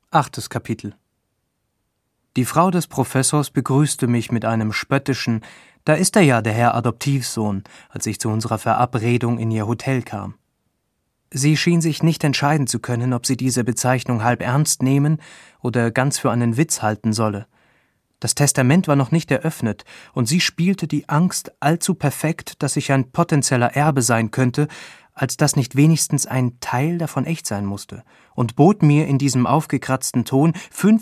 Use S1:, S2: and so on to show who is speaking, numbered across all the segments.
S1: 8. Kapitel. Die Frau des Professors begrüßte mich mit einem spöttischen »Da ist er ja, der Herr Adoptivsohn«, als ich zu unserer Verabredung in ihr Hotel kam. Sie schien sich nicht entscheiden zu können, ob sie diese Bezeichnung halb ernst nehmen oder ganz für einen Witz halten solle. Das Testament war noch nicht eröffnet, und sie spielte die Angst allzu perfekt, dass ich ein potenzieller Erbe sein könnte, als dass nicht wenigstens ein Teil davon echt sein musste, und bot mir in diesem aufgekratzten Ton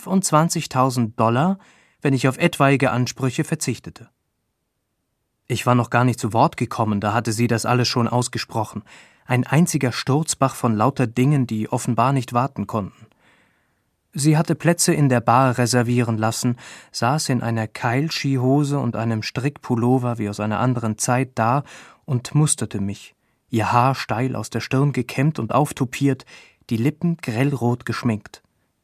S1: $25.000, wenn ich auf etwaige Ansprüche verzichtete. Ich war noch gar nicht zu Wort gekommen, da hatte sie das alles schon ausgesprochen. Ein einziger Sturzbach von lauter Dingen, die offenbar nicht warten konnten. Sie hatte Plätze in der Bar reservieren lassen, saß in einer Keilskihose und einem Strickpullover wie aus einer anderen Zeit da und musterte mich, ihr Haar steil aus der Stirn gekämmt und auftopiert, die Lippen grellrot geschminkt.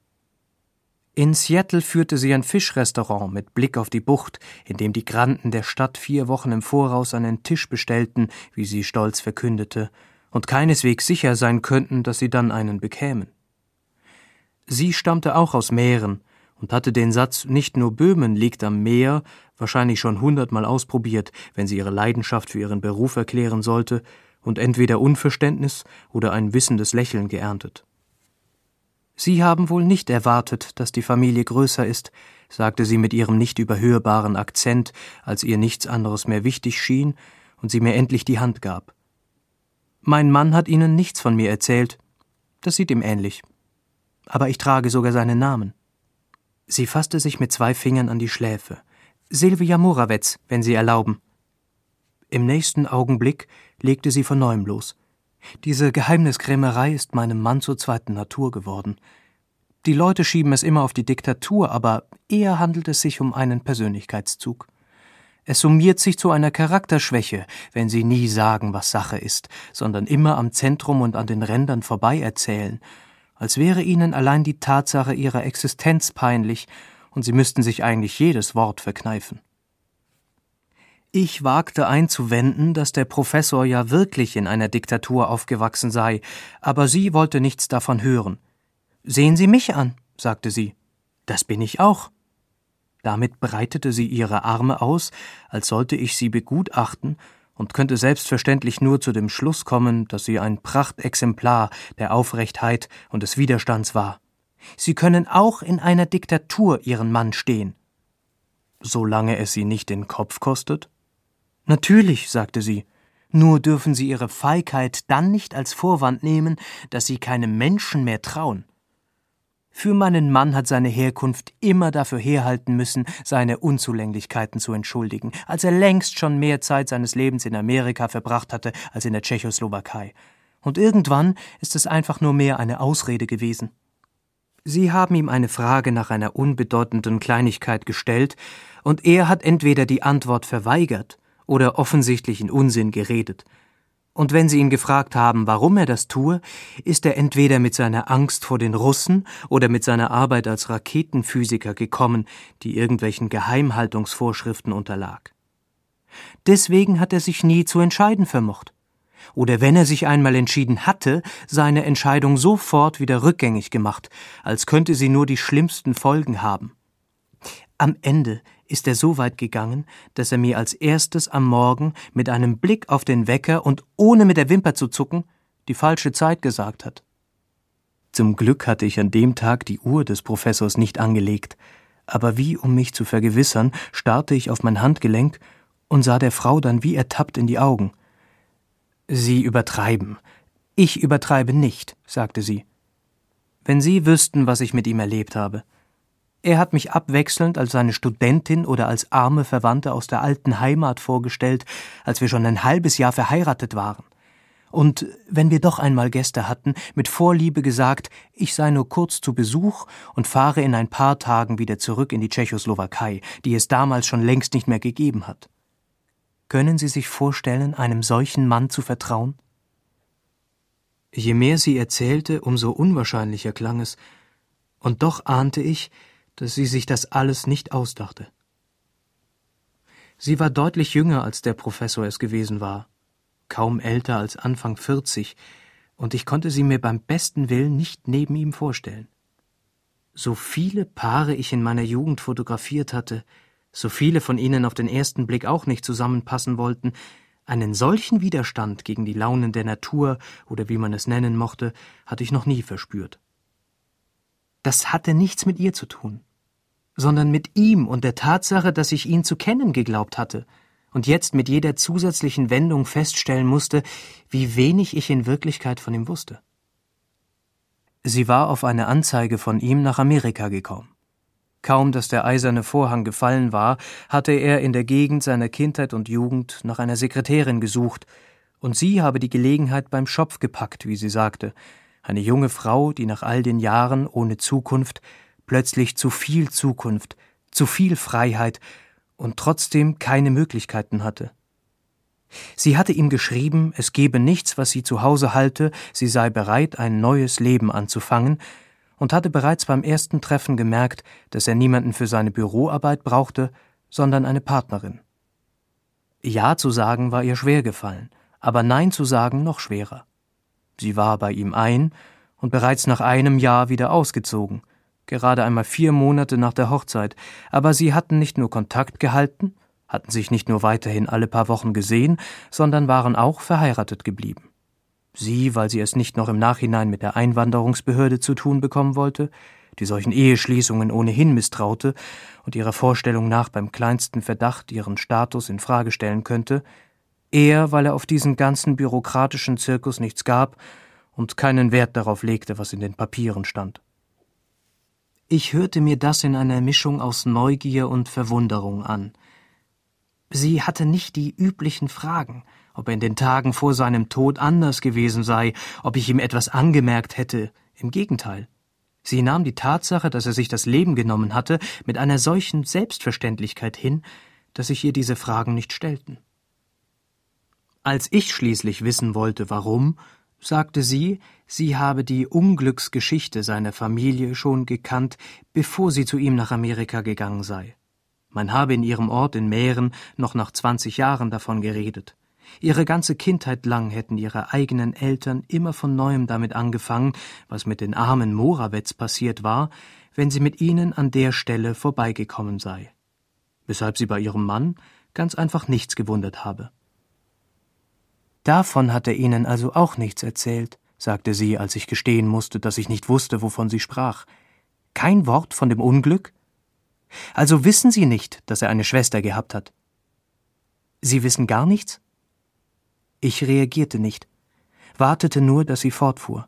S1: In Seattle führte sie ein Fischrestaurant mit Blick auf die Bucht, in dem die Granden der Stadt 4 Wochen im Voraus einen Tisch bestellten, wie sie stolz verkündete, und keineswegs sicher sein könnten, dass sie dann einen bekämen. Sie stammte auch aus Mähren und hatte den Satz »Nicht nur Böhmen liegt am Meer« wahrscheinlich schon 100-mal ausprobiert, wenn sie ihre Leidenschaft für ihren Beruf erklären sollte, und entweder Unverständnis oder ein wissendes Lächeln geerntet. »Sie haben wohl nicht erwartet, dass die Familie größer ist«, sagte sie mit ihrem nicht überhörbaren Akzent, als ihr nichts anderes mehr wichtig schien und sie mir endlich die Hand gab. »Mein Mann hat Ihnen nichts von mir erzählt. Das sieht ihm ähnlich. Aber ich trage sogar seinen Namen.« Sie fasste sich mit 2 Fingern an die Schläfe. »Silvia Morawetz, wenn Sie erlauben.« Im nächsten Augenblick legte sie von neuem los. »Diese Geheimniskrämerei ist meinem Mann zur zweiten Natur geworden. Die Leute schieben es immer auf die Diktatur, aber eher handelt es sich um einen Persönlichkeitszug. Es summiert sich zu einer Charakterschwäche, wenn Sie nie sagen, was Sache ist, sondern immer am Zentrum und an den Rändern vorbei erzählen, als wäre Ihnen allein die Tatsache Ihrer Existenz peinlich und Sie müssten sich eigentlich jedes Wort verkneifen.« Ich wagte einzuwenden, dass der Professor ja wirklich in einer Diktatur aufgewachsen sei, aber sie wollte nichts davon hören. »Sehen Sie mich an«, sagte sie. »Das bin ich auch.« Damit breitete sie ihre Arme aus, als sollte ich sie begutachten, und könnte selbstverständlich nur zu dem Schluss kommen, dass sie ein Prachtexemplar der Aufrechtheit und des Widerstands war. »Sie können auch in einer Diktatur Ihren Mann stehen.« »Solange es Sie nicht den Kopf kostet?« »Natürlich«, sagte sie, »nur dürfen Sie Ihre Feigheit dann nicht als Vorwand nehmen, dass Sie keinem Menschen mehr trauen. Für meinen Mann hat seine Herkunft immer dafür herhalten müssen, seine Unzulänglichkeiten zu entschuldigen, als er längst schon mehr Zeit seines Lebens in Amerika verbracht hatte als in der Tschechoslowakei. Und irgendwann ist es einfach nur mehr eine Ausrede gewesen. Sie haben ihm eine Frage nach einer unbedeutenden Kleinigkeit gestellt, und er hat entweder die Antwort verweigert oder offensichtlich in Unsinn geredet. Und wenn Sie ihn gefragt haben, warum er das tue, ist er entweder mit seiner Angst vor den Russen oder mit seiner Arbeit als Raketenphysiker gekommen, die irgendwelchen Geheimhaltungsvorschriften unterlag. Deswegen hat er sich nie zu entscheiden vermocht. Oder wenn er sich einmal entschieden hatte, seine Entscheidung sofort wieder rückgängig gemacht, als könnte sie nur die schlimmsten Folgen haben. Am Ende ist er so weit gegangen, dass er mir als erstes am Morgen mit einem Blick auf den Wecker und ohne mit der Wimper zu zucken die falsche Zeit gesagt hat. Zum Glück hatte ich an dem Tag die Uhr des Professors nicht angelegt, aber wie um mich zu vergewissern, starrte ich auf mein Handgelenk und sah der Frau dann wie ertappt in die Augen. »Sie übertreiben. Ich übertreibe nicht«, sagte sie. »Wenn Sie wüssten, was ich mit ihm erlebt habe. Er hat mich abwechselnd als seine Studentin oder als arme Verwandte aus der alten Heimat vorgestellt, als wir schon ein halbes Jahr verheiratet waren. Und wenn wir doch einmal Gäste hatten, mit Vorliebe gesagt, ich sei nur kurz zu Besuch und fahre in ein paar Tagen wieder zurück in die Tschechoslowakei, die es damals schon längst nicht mehr gegeben hat. Können Sie sich vorstellen, einem solchen Mann zu vertrauen?« Je mehr sie erzählte, umso unwahrscheinlicher klang es, und doch ahnte ich, dass sie sich das alles nicht ausdachte. Sie war deutlich jünger, als der Professor es gewesen war, kaum älter als Anfang 40, und ich konnte sie mir beim besten Willen nicht neben ihm vorstellen. So viele Paare ich in meiner Jugend fotografiert hatte, so viele von ihnen auf den ersten Blick auch nicht zusammenpassen wollten, einen solchen Widerstand gegen die Launen der Natur oder wie man es nennen mochte, hatte ich noch nie verspürt. Das hatte nichts mit ihr zu tun, sondern mit ihm und der Tatsache, dass ich ihn zu kennen geglaubt hatte und jetzt mit jeder zusätzlichen Wendung feststellen musste, wie wenig ich in Wirklichkeit von ihm wusste. Sie war auf eine Anzeige von ihm nach Amerika gekommen. Kaum, dass der eiserne Vorhang gefallen war, hatte er in der Gegend seiner Kindheit und Jugend nach einer Sekretärin gesucht, und sie habe die Gelegenheit beim Schopf gepackt, wie sie sagte, eine junge Frau, die nach all den Jahren ohne Zukunft plötzlich zu viel Zukunft, zu viel Freiheit und trotzdem keine Möglichkeiten hatte. Sie hatte ihm geschrieben, es gebe nichts, was sie zu Hause halte, sie sei bereit, ein neues Leben anzufangen, und hatte bereits beim ersten Treffen gemerkt, dass er niemanden für seine Büroarbeit brauchte, sondern eine Partnerin. Ja zu sagen war ihr schwer gefallen, aber Nein zu sagen noch schwerer. Sie war bei ihm ein und bereits nach einem Jahr wieder ausgezogen, gerade einmal 4 Monate nach der Hochzeit, aber sie hatten nicht nur Kontakt gehalten, hatten sich nicht nur weiterhin alle paar Wochen gesehen, sondern waren auch verheiratet geblieben. Sie, weil sie es nicht noch im Nachhinein mit der Einwanderungsbehörde zu tun bekommen wollte, die solchen Eheschließungen ohnehin misstraute und ihrer Vorstellung nach beim kleinsten Verdacht ihren Status in Frage stellen könnte, er, weil er auf diesen ganzen bürokratischen Zirkus nichts gab und keinen Wert darauf legte, was in den Papieren stand. Ich hörte mir das in einer Mischung aus Neugier und Verwunderung an. Sie hatte nicht die üblichen Fragen, ob er in den Tagen vor seinem Tod anders gewesen sei, ob ich ihm etwas angemerkt hätte. Im Gegenteil. Sie nahm die Tatsache, dass er sich das Leben genommen hatte, mit einer solchen Selbstverständlichkeit hin, dass sich ihr diese Fragen nicht stellten. Als ich schließlich wissen wollte, warum, sagte sie, sie habe die Unglücksgeschichte seiner Familie schon gekannt, bevor sie zu ihm nach Amerika gegangen sei. Man habe in ihrem Ort in Mähren noch nach 20 Jahren davon geredet. Ihre ganze Kindheit lang hätten ihre eigenen Eltern immer von Neuem damit angefangen, was mit den armen Morawetz passiert war, wenn sie mit ihnen an der Stelle vorbeigekommen sei. Weshalb sie bei ihrem Mann ganz einfach nichts gewundert habe. Davon hat er Ihnen also auch nichts erzählt, sagte sie, als ich gestehen musste, dass ich nicht wusste, wovon sie sprach. Kein Wort von dem Unglück? Also wissen Sie nicht, dass er eine Schwester gehabt hat? Sie wissen gar nichts? Ich reagierte nicht, wartete nur, dass sie fortfuhr.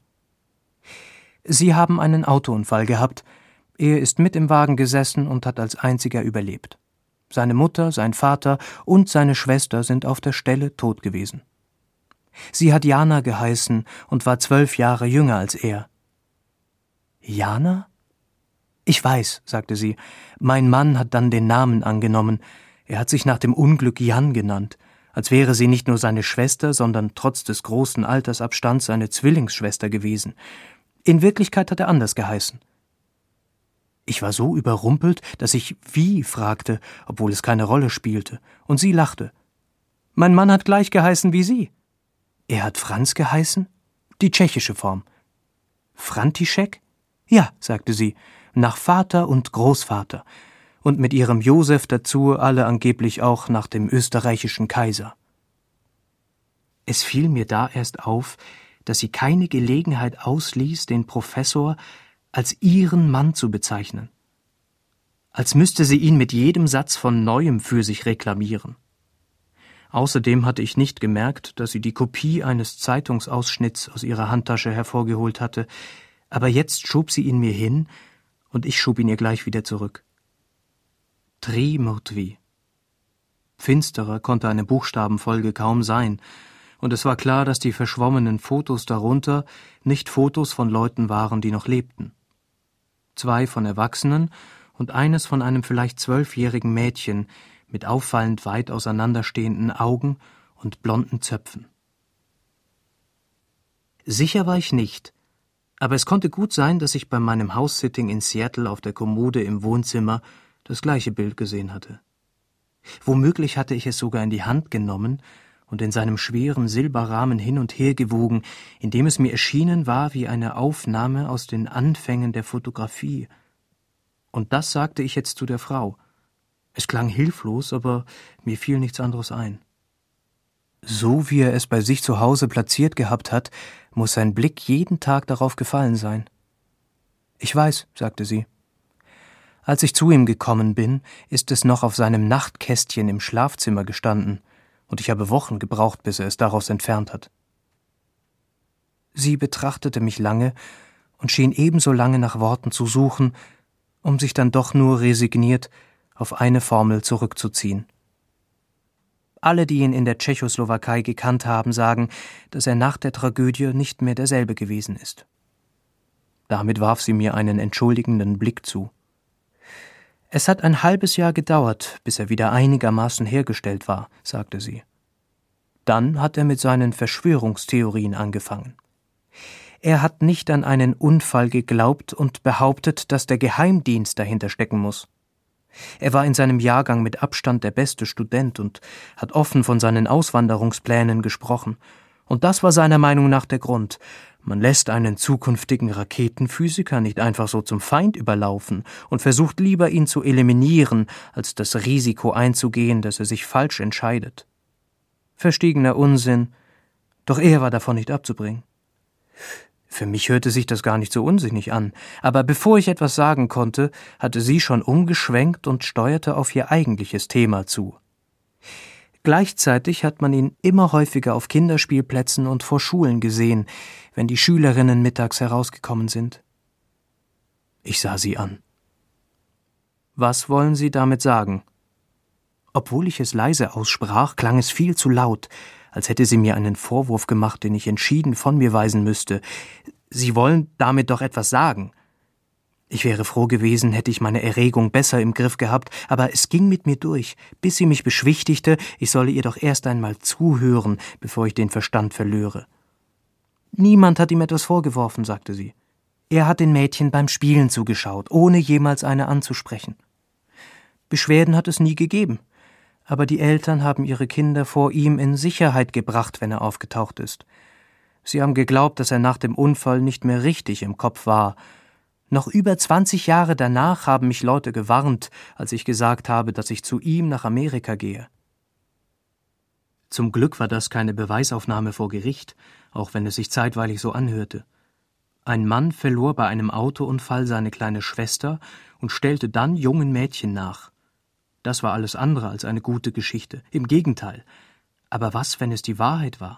S1: Sie haben einen Autounfall gehabt. Er ist mit im Wagen gesessen und hat als einziger überlebt. Seine Mutter, sein Vater und seine Schwester sind auf der Stelle tot gewesen. Sie hat Jana geheißen und war 12 Jahre jünger als er. Jana? Ich weiß, sagte sie. Mein Mann hat dann den Namen angenommen. Er hat sich nach dem Unglück Jan genannt, als wäre sie nicht nur seine Schwester, sondern trotz des großen Altersabstands seine Zwillingsschwester gewesen. In Wirklichkeit hat er anders geheißen. Ich war so überrumpelt, dass ich wie fragte, obwohl es keine Rolle spielte, und sie lachte. Mein Mann hat gleich geheißen wie Sie. Er hat Franz geheißen? Die tschechische Form. František? Ja, sagte sie, nach Vater und Großvater. Und mit ihrem Josef dazu alle angeblich auch nach dem österreichischen Kaiser. Es fiel mir da erst auf, dass sie keine Gelegenheit ausließ, den Professor als ihren Mann zu bezeichnen. Als müsste sie ihn mit jedem Satz von Neuem für sich reklamieren. Außerdem hatte ich nicht gemerkt, dass sie die Kopie eines Zeitungsausschnitts aus ihrer Handtasche hervorgeholt hatte, aber jetzt schob sie ihn mir hin, und ich schob ihn ihr gleich wieder zurück. Trimurtvi. Finsterer konnte eine Buchstabenfolge kaum sein, und es war klar, dass die verschwommenen Fotos darunter nicht Fotos von Leuten waren, die noch lebten. 2 von Erwachsenen und eines von einem vielleicht 12-jährigen Mädchen mit auffallend weit auseinanderstehenden Augen und blonden Zöpfen. Sicher war ich nicht, aber es konnte gut sein, dass ich bei meinem House-Sitting in Seattle auf der Kommode im Wohnzimmer das gleiche Bild gesehen hatte. Womöglich hatte ich es sogar in die Hand genommen und in seinem schweren Silberrahmen hin und her gewogen, indem es mir erschienen war wie eine Aufnahme aus den Anfängen der Fotografie, Und das sagte ich jetzt zu der Frau. Es klang hilflos, aber mir fiel nichts anderes ein. So wie er es bei sich zu Hause platziert gehabt hat, muss sein Blick jeden Tag darauf gefallen sein. Ich weiß, sagte sie. Als ich zu ihm gekommen bin, ist es noch auf seinem Nachtkästchen im Schlafzimmer gestanden, und ich habe Wochen gebraucht, bis er es daraus entfernt hat. Sie betrachtete mich lange und schien ebenso lange nach Worten zu suchen, um sich dann doch nur resigniert auf eine Formel zurückzuziehen. Alle, die ihn in der Tschechoslowakei gekannt haben, sagen, dass er nach der Tragödie nicht mehr derselbe gewesen ist. Damit warf sie mir einen entschuldigenden Blick zu. Es hat ein halbes Jahr gedauert, bis er wieder einigermaßen hergestellt war, sagte sie. Dann hat er mit seinen Verschwörungstheorien angefangen. Er hat nicht an einen Unfall geglaubt und behauptet, dass der Geheimdienst dahinter stecken muss. Er war in seinem Jahrgang mit Abstand der beste Student und hat offen von seinen Auswanderungsplänen gesprochen. Und das war seiner Meinung nach der Grund. Man lässt einen zukünftigen Raketenphysiker nicht einfach so zum Feind überlaufen und versucht lieber, ihn zu eliminieren, als das Risiko einzugehen, dass er sich falsch entscheidet. Verstiegener Unsinn, doch er war davon nicht abzubringen. Für mich hörte sich das gar nicht so unsinnig an, aber bevor ich etwas sagen konnte, hatte sie schon umgeschwenkt und steuerte auf ihr eigentliches Thema zu. Gleichzeitig hat man ihn immer häufiger auf Kinderspielplätzen und vor Schulen gesehen, wenn die Schülerinnen mittags herausgekommen sind. Ich sah sie an. Was wollen Sie damit sagen? Obwohl ich es leise aussprach, klang es viel zu laut, als hätte sie mir einen Vorwurf gemacht, den ich entschieden von mir weisen müsste. Sie wollen damit doch etwas sagen. Ich wäre froh gewesen, hätte ich meine Erregung besser im Griff gehabt, aber es ging mit mir durch, bis sie mich beschwichtigte, ich solle ihr doch erst einmal zuhören, bevor ich den Verstand verlöre. Niemand hat ihm etwas vorgeworfen, sagte sie. Er hat den Mädchen beim Spielen zugeschaut, ohne jemals eine anzusprechen. Beschwerden hat es nie gegeben, aber die Eltern haben ihre Kinder vor ihm in Sicherheit gebracht, wenn er aufgetaucht ist. Sie haben geglaubt, dass er nach dem Unfall nicht mehr richtig im Kopf war. Noch über 20 Jahre danach haben mich Leute gewarnt, als ich gesagt habe, dass ich zu ihm nach Amerika gehe. Zum Glück war das keine Beweisaufnahme vor Gericht, auch wenn es sich zeitweilig so anhörte. Ein Mann verlor bei einem Autounfall seine kleine Schwester und stellte dann jungen Mädchen nach. Das war alles andere als eine gute Geschichte, im Gegenteil. Aber was, wenn es die Wahrheit war?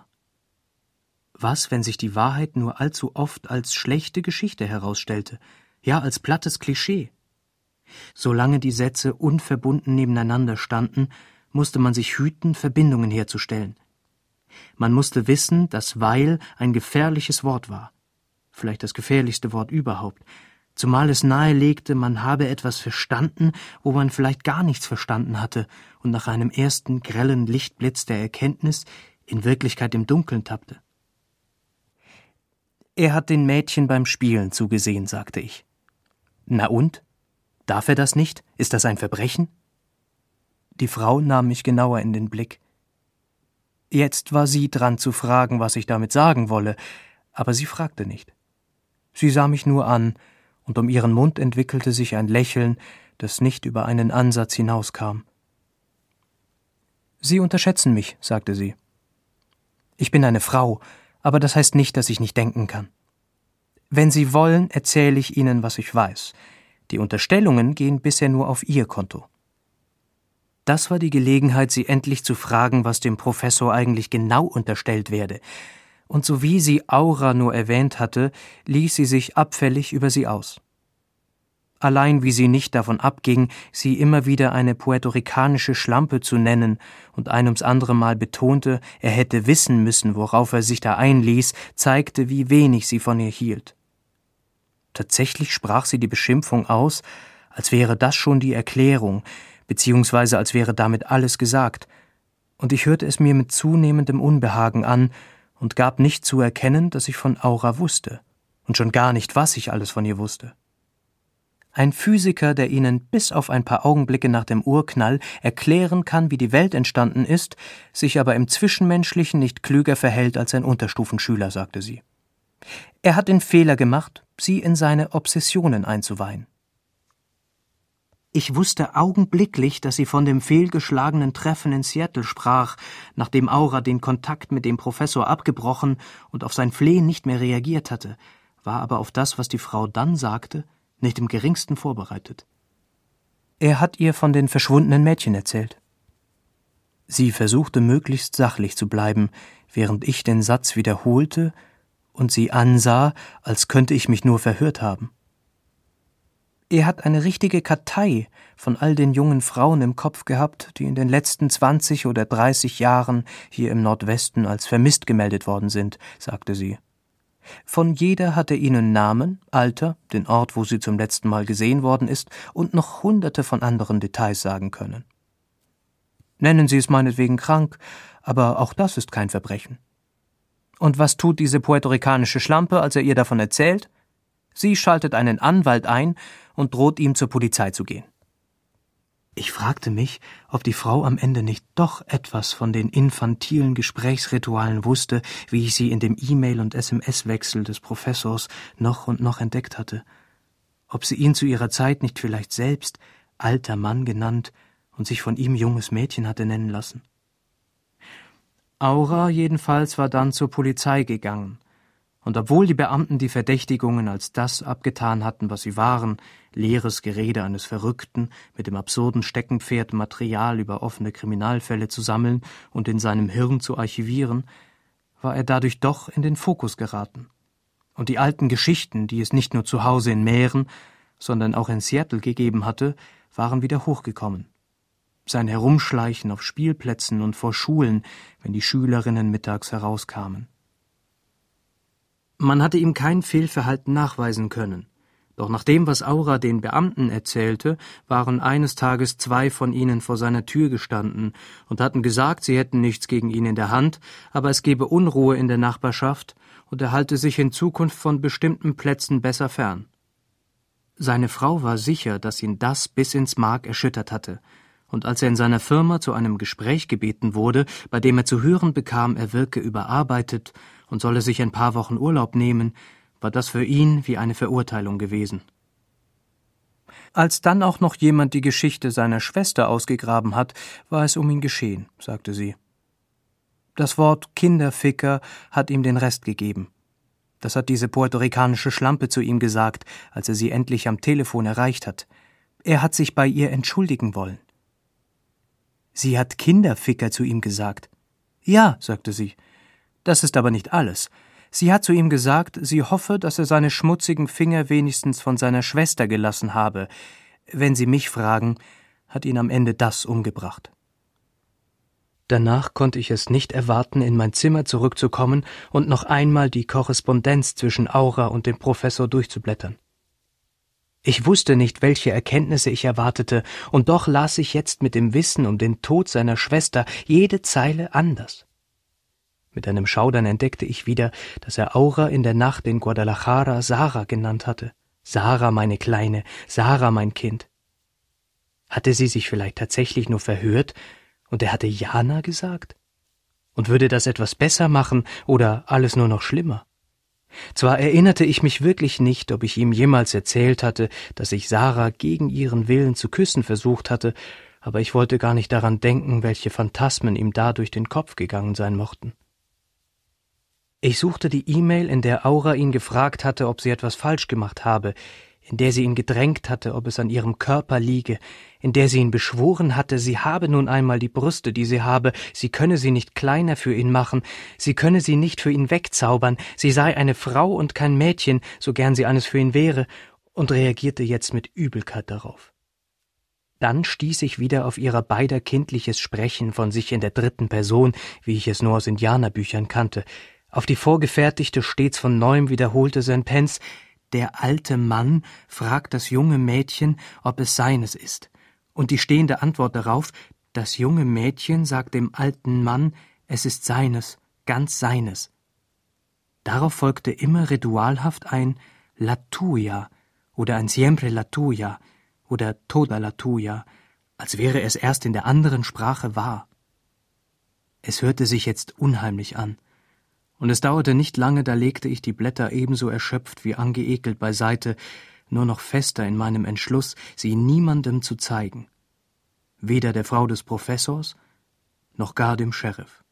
S1: Was, wenn sich die Wahrheit nur allzu oft als schlechte Geschichte herausstellte, ja als plattes Klischee? Solange die Sätze unverbunden nebeneinander standen, musste man sich hüten, Verbindungen herzustellen. Man musste wissen, dass weil ein gefährliches Wort war, vielleicht das gefährlichste Wort überhaupt, zumal es nahelegte, man habe etwas verstanden, wo man vielleicht gar nichts verstanden hatte und nach einem ersten grellen Lichtblitz der Erkenntnis in Wirklichkeit im Dunkeln tappte. Er hat den Mädchen beim Spielen zugesehen, sagte ich. Na und? Darf er das nicht? Ist das ein Verbrechen? Die Frau nahm mich genauer in den Blick. Jetzt war sie dran zu fragen, was ich damit sagen wolle, aber sie fragte nicht. Sie sah mich nur an, und um ihren Mund entwickelte sich ein Lächeln, das nicht über einen Ansatz hinauskam. »Sie unterschätzen mich«, sagte sie. »Ich bin eine Frau, aber das heißt nicht, dass ich nicht denken kann. Wenn Sie wollen, erzähle ich Ihnen, was ich weiß. Die Unterstellungen gehen bisher nur auf Ihr Konto.« Das war die Gelegenheit, sie endlich zu fragen, was dem Professor eigentlich genau unterstellt werde. Und so wie sie Aura nur erwähnt hatte, ließ sie sich abfällig über sie aus. Allein wie sie nicht davon abging, sie immer wieder eine puerto-ricanische Schlampe zu nennen und ein ums andere Mal betonte, er hätte wissen müssen, worauf er sich da einließ, zeigte, wie wenig sie von ihr hielt. Tatsächlich sprach sie die Beschimpfung aus, als wäre das schon die Erklärung, beziehungsweise als wäre damit alles gesagt, und ich hörte es mir mit zunehmendem Unbehagen an und gab nicht zu erkennen, dass ich von Aura wusste, und schon gar nicht, was ich alles von ihr wusste. Ein Physiker, der Ihnen bis auf ein paar Augenblicke nach dem Urknall erklären kann, wie die Welt entstanden ist, sich aber im Zwischenmenschlichen nicht klüger verhält als ein Unterstufenschüler, sagte sie. Er hat den Fehler gemacht, Sie in seine Obsessionen einzuweihen. Ich wusste augenblicklich, dass sie von dem fehlgeschlagenen Treffen in Seattle sprach, nachdem Aura den Kontakt mit dem Professor abgebrochen und auf sein Flehen nicht mehr reagiert hatte, war aber auf das, was die Frau dann sagte, nicht im geringsten vorbereitet. Er hat ihr von den verschwundenen Mädchen erzählt. Sie versuchte möglichst sachlich zu bleiben, während ich den Satz wiederholte und sie ansah, als könnte ich mich nur verhört haben. Er hat eine richtige Kartei von all den jungen Frauen im Kopf gehabt, die in den letzten 20 oder 30 Jahren hier im Nordwesten als vermisst gemeldet worden sind, sagte sie. Von jeder hat er ihnen Namen, Alter, den Ort, wo sie zum letzten Mal gesehen worden ist und noch Hunderte von anderen Details sagen können. Nennen Sie es meinetwegen krank, aber auch das ist kein Verbrechen. Und was tut diese puerto-ricanische Schlampe, als er ihr davon erzählt? Sie schaltet einen Anwalt ein und droht ihm, zur Polizei zu gehen. Ich fragte mich, ob die Frau am Ende nicht doch etwas von den infantilen Gesprächsritualen wusste, wie ich sie in dem E-Mail- und SMS-Wechsel des Professors noch und noch entdeckt hatte. Ob sie ihn zu ihrer Zeit nicht vielleicht selbst alter Mann genannt und sich von ihm junges Mädchen hatte nennen lassen. Aura jedenfalls war dann zur Polizei gegangen. Und obwohl die Beamten die Verdächtigungen als das abgetan hatten, was sie waren, leeres Gerede eines Verrückten, mit dem absurden Steckenpferd Material über offene Kriminalfälle zu sammeln und in seinem Hirn zu archivieren, war er dadurch doch in den Fokus geraten. Und die alten Geschichten, die es nicht nur zu Hause in Mähren, sondern auch in Seattle gegeben hatte, waren wieder hochgekommen. Sein Herumschleichen auf Spielplätzen und vor Schulen, wenn die Schülerinnen mittags herauskamen. Man hatte ihm kein Fehlverhalten nachweisen können. Doch nach dem, was Aura den Beamten erzählte, waren eines Tages 2 von ihnen vor seiner Tür gestanden und hatten gesagt, sie hätten nichts gegen ihn in der Hand, aber es gebe Unruhe in der Nachbarschaft und er halte sich in Zukunft von bestimmten Plätzen besser fern. Seine Frau war sicher, dass ihn das bis ins Mark erschüttert hatte, und als er in seiner Firma zu einem Gespräch gebeten wurde, bei dem er zu hören bekam, er wirke überarbeitet und solle sich ein paar Wochen Urlaub nehmen, war das für ihn wie eine Verurteilung gewesen. Als dann auch noch jemand die Geschichte seiner Schwester ausgegraben hat, war es um ihn geschehen, sagte sie. Das Wort Kinderficker hat ihm den Rest gegeben. Das hat diese puerto-ricanische Schlampe zu ihm gesagt, als er sie endlich am Telefon erreicht hat. Er hat sich bei ihr entschuldigen wollen. Sie hat Kinderficker zu ihm gesagt. Ja, sagte sie. Das ist aber nicht alles. Sie hat zu ihm gesagt, sie hoffe, dass er seine schmutzigen Finger wenigstens von seiner Schwester gelassen habe. Wenn Sie mich fragen, hat ihn am Ende das umgebracht. Danach konnte ich es nicht erwarten, in mein Zimmer zurückzukommen und noch einmal die Korrespondenz zwischen Aura und dem Professor durchzublättern. Ich wusste nicht, welche Erkenntnisse ich erwartete, und doch las ich jetzt mit dem Wissen um den Tod seiner Schwester jede Zeile anders. Mit einem Schaudern entdeckte ich wieder, dass er Aura in der Nacht in Guadalajara Sarah genannt hatte. Sarah, meine Kleine, Sarah, mein Kind. Hatte sie sich vielleicht tatsächlich nur verhört, und er hatte Jana gesagt? Und würde das etwas besser machen oder alles nur noch schlimmer? Zwar erinnerte ich mich wirklich nicht, ob ich ihm jemals erzählt hatte, dass ich Sarah gegen ihren Willen zu küssen versucht hatte, aber ich wollte gar nicht daran denken, welche Phantasmen ihm da durch den Kopf gegangen sein mochten. Ich suchte die E-Mail, in der Aura ihn gefragt hatte, ob sie etwas falsch gemacht habe, in der sie ihn gedrängt hatte, ob es an ihrem Körper liege, in der sie ihn beschworen hatte, sie habe nun einmal die Brüste, die sie habe, sie könne sie nicht kleiner für ihn machen, sie könne sie nicht für ihn wegzaubern, sie sei eine Frau und kein Mädchen, so gern sie eines für ihn wäre, und reagierte jetzt mit Übelkeit darauf. Dann stieß ich wieder auf ihrer beider kindliches Sprechen von sich in der 3. Person, wie ich es nur aus Indianerbüchern kannte, auf die vorgefertigte, stets von neuem wiederholte Sentenz: Der alte Mann fragt das junge Mädchen, ob es seines ist, und die stehende Antwort darauf: Das junge Mädchen sagt dem alten Mann, es ist seines, ganz seines. Darauf folgte immer ritualhaft ein La tuya oder ein Siempre la tuya oder Toda la tuya, als wäre es erst in der anderen Sprache wahr. Es hörte sich jetzt unheimlich an. Und es dauerte nicht lange, da legte ich die Blätter ebenso erschöpft wie angeekelt beiseite, nur noch fester in meinem Entschluss, sie niemandem zu zeigen, weder der Frau des Professors noch gar dem Sheriff.